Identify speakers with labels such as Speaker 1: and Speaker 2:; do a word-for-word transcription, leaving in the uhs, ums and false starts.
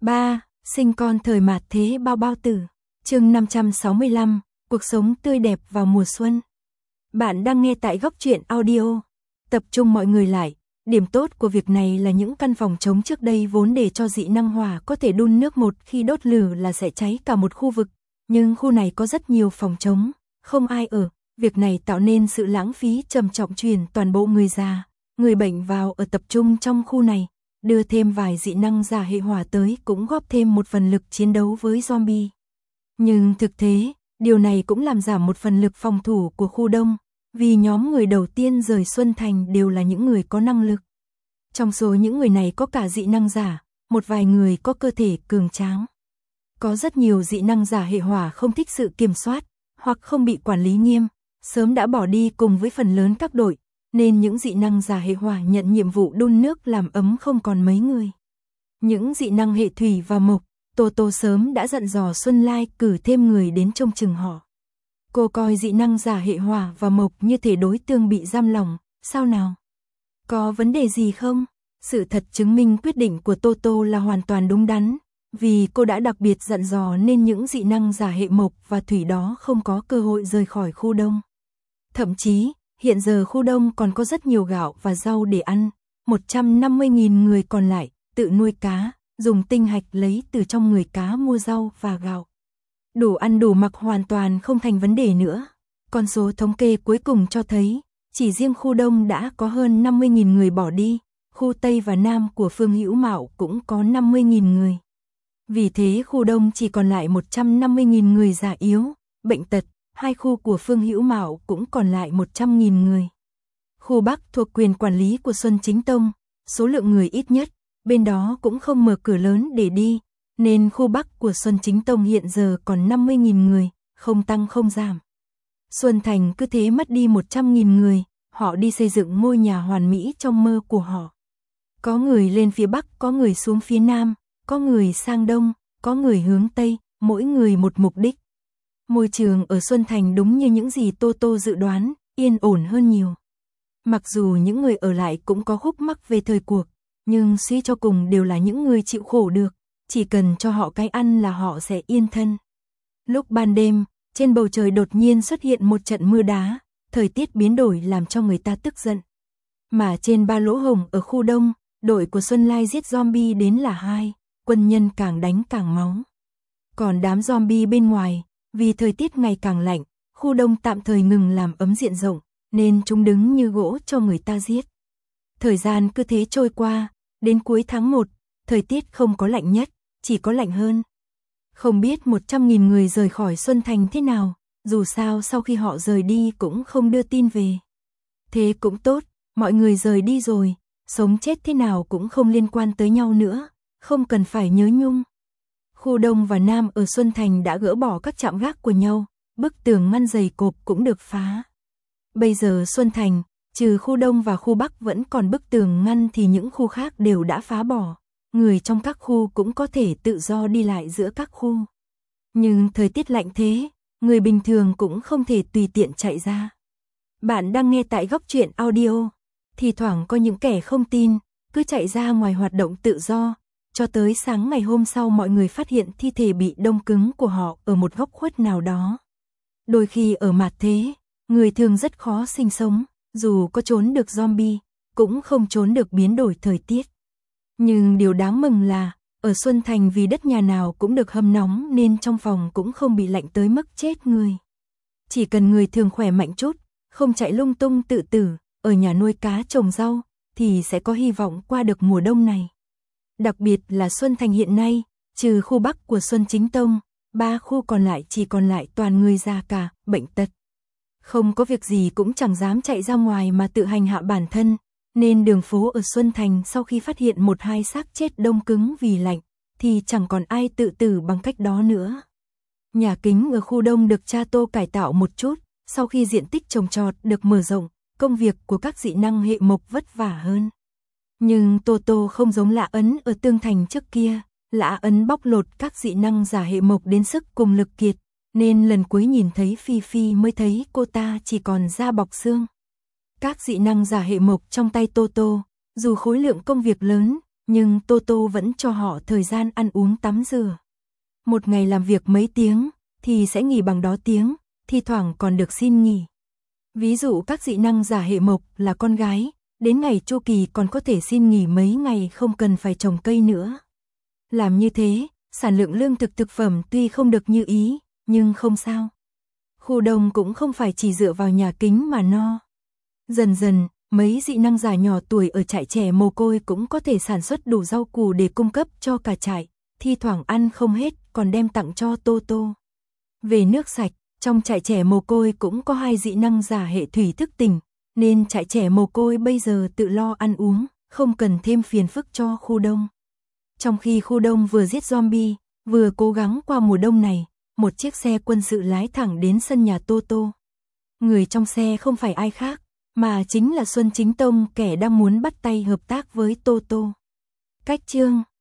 Speaker 1: ba. Sinh con thời mạt thế bao bao tử. Chương năm trăm sáu mươi lăm, cuộc sống tươi đẹp vào mùa xuân. Bạn đang nghe tại Góc Truyện Audio. Tập trung mọi người lại. Điểm tốt của việc này là những căn phòng trống trước đây vốn để cho dị năng hỏa có thể đun nước, một khi đốt lửa là sẽ cháy cả một khu vực. Nhưng khu này có rất nhiều phòng trống, không ai ở. Việc này tạo nên sự lãng phí trầm trọng, chuyển toàn bộ người già, người bệnh vào ở tập trung trong khu này. Đưa thêm vài dị năng giả hệ hỏa tới cũng góp thêm một phần lực chiến đấu với zombie. Nhưng thực tế, điều này cũng làm giảm một phần lực phòng thủ của khu đông, vì nhóm người đầu tiên rời Xuân Thành đều là những người có năng lực. Trong số những người này có cả dị năng giả, một vài người có cơ thể cường tráng. Có rất nhiều dị năng giả hệ hỏa không thích sự kiểm soát, hoặc không bị quản lý nghiêm, sớm đã bỏ đi cùng với phần lớn các đội, nên những dị năng giả hệ hỏa nhận nhiệm vụ đun nước làm ấm không còn mấy người. Những dị năng hệ thủy và mộc, Tô Tô sớm đã dặn dò Xuân Lai cử thêm người đến trông chừng họ. Cô coi dị năng giả hệ hỏa và mộc như thể đối tượng bị giam lỏng, sao nào? Có vấn đề gì không? Sự thật chứng minh quyết định của Tô Tô là hoàn toàn đúng đắn, vì cô đã đặc biệt dặn dò nên những dị năng giả hệ mộc và thủy đó không có cơ hội rời khỏi khu đông. Thậm chí, hiện giờ khu đông còn có rất nhiều gạo và rau để ăn, một trăm năm mươi nghìn người còn lại tự nuôi cá, dùng tinh hạch lấy từ trong người cá mua rau và gạo. Đủ ăn đủ mặc hoàn toàn không thành vấn đề nữa. Con số thống kê cuối cùng cho thấy, chỉ riêng khu đông đã có hơn năm mươi nghìn người bỏ đi, khu Tây và Nam của Phương Hữu Mạo cũng có năm mươi nghìn người. Vì thế khu đông chỉ còn lại một trăm năm mươi nghìn người già yếu, bệnh tật. Hai khu của Phương Hữu Mạo cũng còn lại một trăm nghìn người. Khu Bắc thuộc quyền quản lý của Xuân Chính Tông, số lượng người ít nhất, bên đó cũng không mở cửa lớn để đi, nên khu Bắc của Xuân Chính Tông hiện giờ còn năm mươi nghìn người, không tăng không giảm. Xuân Thành cứ thế mất đi một trăm nghìn người, họ đi xây dựng ngôi nhà hoàn mỹ trong mơ của họ. Có người lên phía Bắc, có người xuống phía Nam, có người sang Đông, có người hướng Tây, mỗi người một mục đích. Môi trường ở Xuân Thành đúng như những gì Tô Tô dự đoán, yên ổn hơn nhiều. Mặc dù những người ở lại cũng có khúc mắc về thời cuộc, nhưng suy cho cùng đều là những người chịu khổ được, chỉ cần cho họ cái ăn là họ sẽ yên thân. Lúc ban đêm, trên bầu trời đột nhiên xuất hiện một trận mưa đá, thời tiết biến đổi làm cho người ta tức giận. Mà trên ba lỗ hổng ở khu đông, đội của Xuân Lai giết zombie đến là hai, quân nhân càng đánh càng máu. Còn đám zombie bên ngoài, vì thời tiết ngày càng lạnh, khu đông tạm thời ngừng làm ấm diện rộng, nên chúng đứng như gỗ cho người ta giết. Thời gian cứ thế trôi qua, đến cuối tháng một, thời tiết không có lạnh nhất, chỉ có lạnh hơn. Không biết một trăm nghìn người rời khỏi Xuân Thành thế nào, dù sao sau khi họ rời đi cũng không đưa tin về. Thế cũng tốt, mọi người rời đi rồi, sống chết thế nào cũng không liên quan tới nhau nữa, không cần phải nhớ nhung. Khu Đông và Nam ở Xuân Thành đã gỡ bỏ các trạm gác của nhau, bức tường ngăn dày cộp cũng được phá. Bây giờ Xuân Thành, trừ khu Đông và khu Bắc vẫn còn bức tường ngăn thì những khu khác đều đã phá bỏ. Người trong các khu cũng có thể tự do đi lại giữa các khu. Nhưng thời tiết lạnh thế, người bình thường cũng không thể tùy tiện chạy ra. Bạn đang nghe tại Góc Truyện Audio. Thì thoảng có những kẻ không tin, cứ chạy ra ngoài hoạt động tự do. Cho tới sáng ngày hôm sau mọi người phát hiện thi thể bị đông cứng của họ ở một góc khuất nào đó. Đôi khi ở mạt thế, người thường rất khó sinh sống, dù có trốn được zombie, cũng không trốn được biến đổi thời tiết. Nhưng điều đáng mừng là, ở Xuân Thành vì đất nhà nào cũng được hâm nóng nên trong phòng cũng không bị lạnh tới mức chết người. Chỉ cần người thường khỏe mạnh chút, không chạy lung tung tự tử, ở nhà nuôi cá trồng rau, thì sẽ có hy vọng qua được mùa đông này. Đặc biệt là Xuân Thành hiện nay, trừ khu Bắc của Xuân Chính Tông, ba khu còn lại chỉ còn lại toàn người già cả, bệnh tật. Không có việc gì cũng chẳng dám chạy ra ngoài mà tự hành hạ bản thân, nên đường phố ở Xuân Thành sau khi phát hiện một hai xác chết đông cứng vì lạnh, thì chẳng còn ai tự tử bằng cách đó nữa. Nhà kính ở khu Đông được cha Tô cải tạo một chút, sau khi diện tích trồng trọt được mở rộng, công việc của các dị năng hệ mộc vất vả hơn. Nhưng Tô Tô không giống Lã Ấn ở Tương Thành trước kia, Lã Ấn bóc lột các dị năng giả hệ mộc đến sức cùng lực kiệt, nên lần cuối nhìn thấy Phi Phi mới thấy cô ta chỉ còn da bọc xương. Các dị năng giả hệ mộc trong tay Tô Tô, dù khối lượng công việc lớn, nhưng Toto vẫn cho họ thời gian ăn uống tắm rửa. Một ngày làm việc mấy tiếng, thì sẽ nghỉ bằng đó tiếng, thi thoảng còn được xin nghỉ. Ví dụ các dị năng giả hệ mộc là con gái, đến ngày chu kỳ còn có thể xin nghỉ mấy ngày không cần phải trồng cây nữa. Làm như thế, sản lượng lương thực thực phẩm tuy không được như ý, nhưng không sao. Khu đông cũng không phải chỉ dựa vào nhà kính mà no. Dần dần, mấy dị năng giả nhỏ tuổi ở trại trẻ mồ côi cũng có thể sản xuất đủ rau củ để cung cấp cho cả trại, thi thoảng ăn không hết còn đem tặng cho Toto. Về nước sạch, trong trại trẻ mồ côi cũng có hai dị năng giả hệ thủy thức tỉnh, nên trại trẻ mồ côi bây giờ tự lo ăn uống, không cần thêm phiền phức cho khu đông. Trong khi khu đông vừa giết zombie, vừa cố gắng qua mùa đông này, một chiếc xe quân sự lái thẳng đến sân nhà Toto. Người trong xe không phải ai khác, mà chính là Xuân Chính Tông, kẻ đang muốn bắt tay hợp tác với Toto. Cách chương